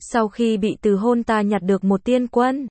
Sau khi bị từ hôn ta nhặt được một tiên quân.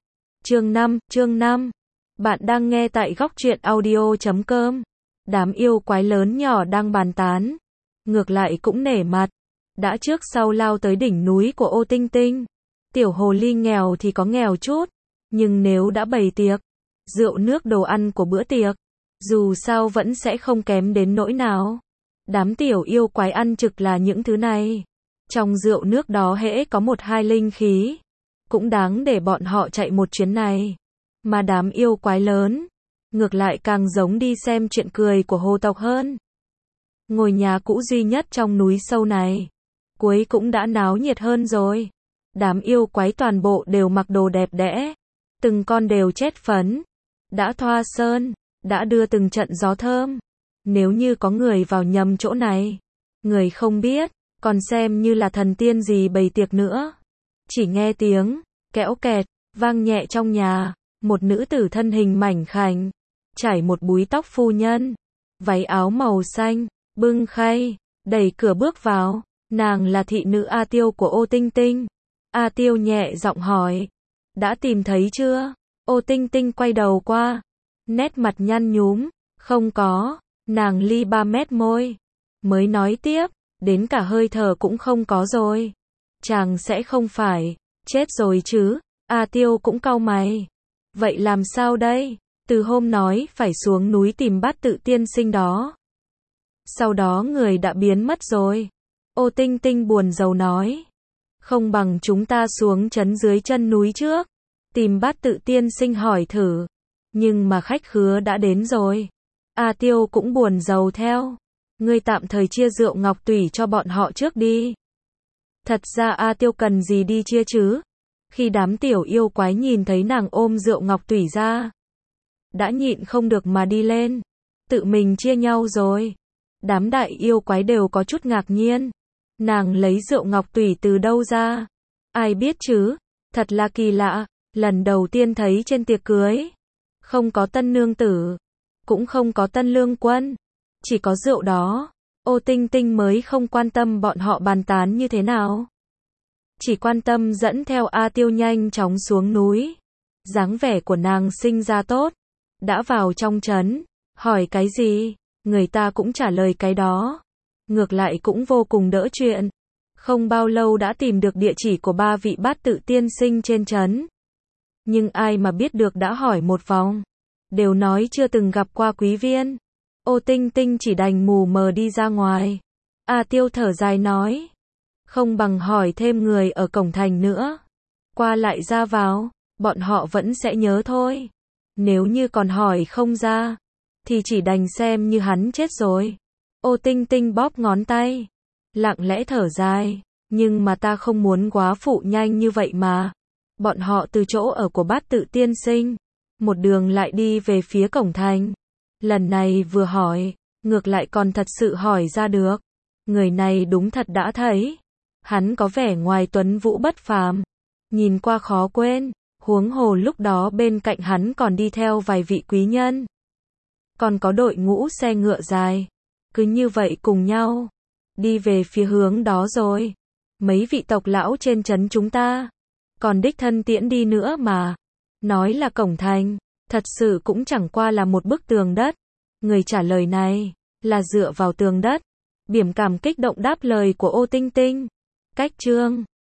Chương 5. Bạn đang nghe tại góc truyện audio.com. Đám yêu quái lớn nhỏ đang bàn tán. Ngược lại cũng nể mặt. Đã trước sau lao tới đỉnh núi của Ô Tinh Tinh. Tiểu hồ ly nghèo thì có nghèo chút. Nhưng nếu đã bày tiệc, rượu nước đồ ăn của bữa tiệc, dù sao vẫn sẽ không kém đến nỗi nào. Đám tiểu yêu quái ăn trực là những thứ này. Trong rượu nước đó hễ có một hai linh khí, cũng đáng để bọn họ chạy một chuyến này. Mà đám yêu quái lớn, ngược lại càng giống đi xem chuyện cười của hồ tộc hơn. Ngôi nhà cũ duy nhất trong núi sâu này, cuối cũng đã náo nhiệt hơn rồi. Đám yêu quái toàn bộ đều mặc đồ đẹp đẽ, từng con đều chét phấn, đã thoa sơn, đã đưa từng trận gió thơm. Nếu như có người vào nhầm chỗ này, người không biết, còn xem như là thần tiên gì bày tiệc nữa. Chỉ nghe tiếng kẽo kẹt vang nhẹ trong nhà, một nữ tử thân hình mảnh khảnh, trải một búi tóc phu nhân, váy áo màu xanh, bưng khay, đẩy cửa bước vào. Nàng là thị nữ A Tiêu của Ô Tinh Tinh. A Tiêu nhẹ giọng hỏi, đã tìm thấy chưa? Ô Tinh Tinh quay đầu qua, nét mặt nhăn nhúm, không có. Nàng li 3 mét môi, mới nói tiếp, đến cả hơi thở cũng không có rồi. Chàng sẽ không phải chết rồi chứ? A Tiêu cũng cau mày. Vậy làm sao đây? Từ hôm nói phải xuống núi tìm Bát Tự tiên sinh đó, sau đó người đã biến mất rồi. Ô Tinh Tinh buồn rầu nói, không bằng chúng ta xuống trấn dưới chân núi trước, tìm Bát Tự tiên sinh hỏi thử. Nhưng mà khách khứa đã đến rồi. A Tiêu cũng buồn rầu theo. Ngươi tạm thời chia rượu ngọc tủy cho bọn họ trước đi. Thật ra A Tiêu cần gì đi chia chứ? Khi đám tiểu yêu quái nhìn thấy nàng ôm rượu ngọc tủy ra, đã nhịn không được mà đi lên, tự mình chia nhau rồi. Đám đại yêu quái đều có chút ngạc nhiên. Nàng lấy rượu ngọc tủy từ đâu ra? Ai biết chứ? Thật là kỳ lạ, lần đầu tiên thấy trên tiệc cưới. Không có tân nương tử, cũng không có tân lương quân, chỉ có rượu đó. Ô Tinh Tinh mới không quan tâm bọn họ bàn tán như thế nào, chỉ quan tâm dẫn theo A Tiêu nhanh chóng xuống núi. Dáng vẻ của nàng sinh ra tốt. Đã vào trong trấn, hỏi cái gì, người ta cũng trả lời cái đó. Ngược lại cũng vô cùng đỡ chuyện. Không bao lâu đã tìm được địa chỉ của 3 vị Bát Tự tiên sinh trên trấn. Nhưng ai mà biết được đã hỏi một vòng, đều nói chưa từng gặp qua quý viên. Ô Tinh Tinh chỉ đành mù mờ đi ra ngoài. A Tiêu thở dài nói, không bằng hỏi thêm người ở cổng thành nữa. Qua lại ra vào, bọn họ vẫn sẽ nhớ thôi. Nếu như còn hỏi không ra, thì chỉ đành xem như hắn chết rồi. Ô Tinh Tinh bóp ngón tay, lặng lẽ thở dài, nhưng mà ta không muốn quá phụ nhanh như vậy mà. Bọn họ từ chỗ ở của Bát Tự tiên sinh, một đường lại đi về phía cổng thành. Lần này vừa hỏi, ngược lại còn thật sự hỏi ra được. Người này đúng thật đã thấy. Hắn có vẻ ngoài tuấn vũ bất phàm, nhìn qua khó quên, huống hồ lúc đó bên cạnh hắn còn đi theo vài vị quý nhân. Còn có đội ngũ xe ngựa dài. Cứ như vậy cùng nhau, đi về phía hướng đó rồi. Mấy vị tộc lão trên trấn chúng ta, còn đích thân tiễn đi nữa mà. Nói là cổng thành, thật sự cũng chẳng qua là một bức tường đất. Người trả lời này, là dựa vào tường đất. Biểm cảm kích động đáp lời của Ô Tinh Tinh. Cách chương